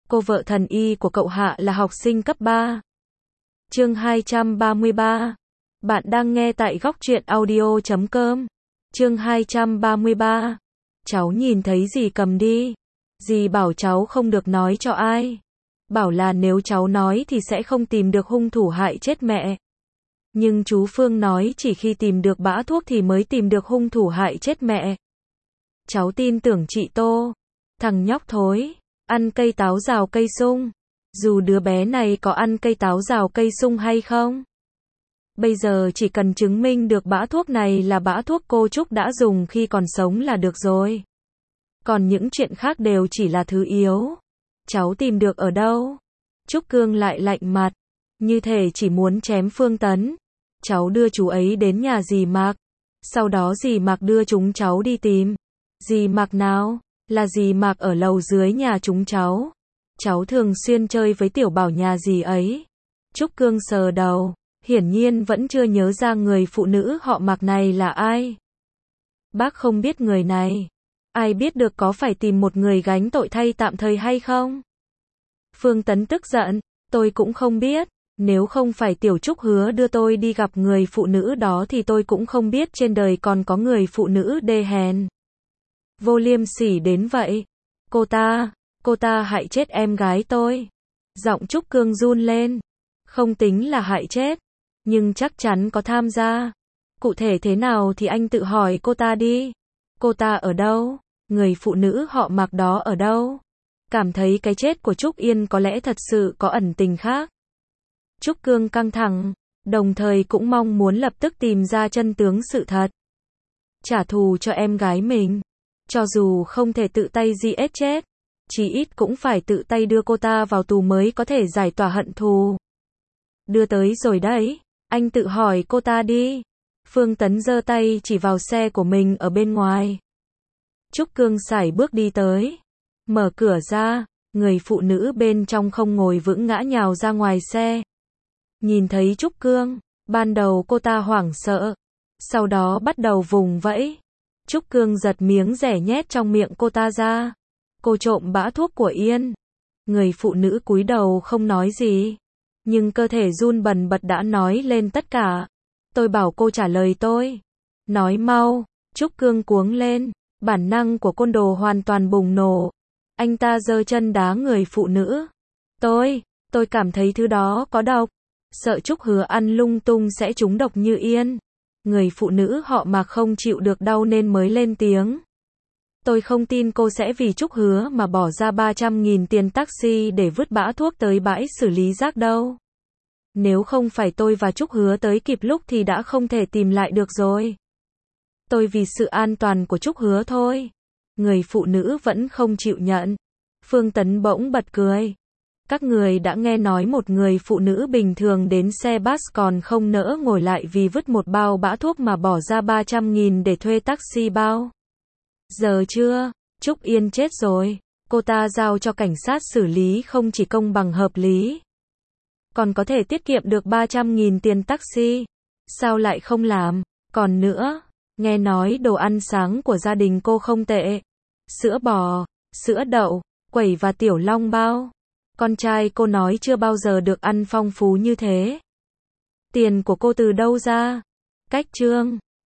Cô vợ thần y của cậu Hạ là học sinh cấp 3. Chương 233. Bạn đang nghe tại góc truyện audio.com. Chương 233. Cháu nhìn thấy dì cầm đi. Dì bảo cháu không được nói cho ai. Bảo là nếu cháu nói thì sẽ không tìm được hung thủ hại chết mẹ. Nhưng chú Phương nói chỉ khi tìm được bã thuốc thì mới tìm được hung thủ hại chết mẹ. Cháu tin tưởng chị Tô. Thằng nhóc thối, ăn cây táo rào cây sung. Dù đứa bé này có ăn cây táo rào cây sung hay không. Bây giờ chỉ cần chứng minh được bã thuốc này là bã thuốc cô Trúc đã dùng khi còn sống là được rồi. Còn những chuyện khác đều chỉ là thứ yếu. Cháu tìm được ở đâu? Trúc Cương lại lạnh mặt, như thể chỉ muốn chém Phương Tấn. Cháu đưa chú ấy đến nhà dì Mạc. Sau đó dì Mạc đưa chúng cháu đi tìm. Dì Mạc nào? Là dì Mạc ở lầu dưới nhà chúng cháu. Cháu thường xuyên chơi với Tiểu Bảo nhà dì ấy. Trúc Cương sờ đầu, hiển nhiên vẫn chưa nhớ ra người phụ nữ họ Mạc này là ai. Bác không biết người này. Ai biết được, có phải tìm một người gánh tội thay tạm thời hay không? Phương Tấn tức giận, tôi cũng không biết. Nếu không phải Tiểu Trúc hứa đưa tôi đi gặp người phụ nữ đó thì tôi cũng không biết trên đời còn có người phụ nữ đê hèn, vô liêm sỉ đến vậy. Cô ta hại chết em gái tôi. Giọng Trúc Cương run lên. Không tính là hại chết, nhưng chắc chắn có tham gia. Cụ thể thế nào thì anh tự hỏi cô ta đi. Cô ta ở đâu? Người phụ nữ họ Mạc đó ở đâu? Cảm thấy cái chết của Trúc Yên có lẽ thật sự có ẩn tình khác. Trúc Cương căng thẳng, đồng thời cũng mong muốn lập tức tìm ra chân tướng sự thật. Trả thù cho em gái mình. Cho dù không thể tự tay giết chết, chí ít cũng phải tự tay đưa cô ta vào tù mới có thể giải tỏa hận thù. Đưa tới rồi đấy, anh tự hỏi cô ta đi. Phương Tấn giơ tay chỉ vào xe của mình ở bên ngoài. Trúc Cương sải bước đi tới, mở cửa ra, người phụ nữ bên trong không ngồi vững ngã nhào ra ngoài xe. Nhìn thấy Trúc Cương, ban đầu cô ta hoảng sợ, sau đó bắt đầu vùng vẫy. Trúc Cương giật miếng rẻ nhét trong miệng cô ta ra. Cô trộm bã thuốc của Yên. Người phụ nữ cúi đầu không nói gì, nhưng cơ thể run bần bật đã nói lên tất cả. Tôi bảo cô trả lời tôi. Nói mau. Trúc Cương cuống lên, bản năng của côn đồ hoàn toàn bùng nổ. Anh ta giơ chân đá người phụ nữ. Tôi cảm thấy thứ đó có độc. Sợ Trúc Hứa ăn lung tung sẽ trúng độc như Yên. Người phụ nữ họ Mạc không chịu được đau nên mới lên tiếng. Tôi không tin cô sẽ vì Trúc Hứa mà bỏ ra 300.000 tiền taxi để vứt bã thuốc tới bãi xử lý rác đâu. Nếu không phải tôi và Trúc Hứa tới kịp lúc thì đã không thể tìm lại được rồi. Tôi vì sự an toàn của Trúc Hứa thôi. Người phụ nữ vẫn không chịu nhận. Phương Tấn bỗng bật cười. Các người đã nghe nói một người phụ nữ bình thường đến xe bus còn không nỡ ngồi lại vì vứt một bao bã thuốc mà bỏ ra 300.000 để thuê taxi bao giờ chưa? Trúc Yên chết rồi. Cô ta giao cho cảnh sát xử lý không chỉ công bằng hợp lý, còn có thể tiết kiệm được 300.000 tiền taxi. Sao lại không làm? Còn nữa, nghe nói đồ ăn sáng của gia đình cô không tệ. Sữa bò, sữa đậu, quẩy và tiểu long bao. Con trai cô nói chưa bao giờ được ăn phong phú như thế. Tiền của cô từ đâu ra? Cách chương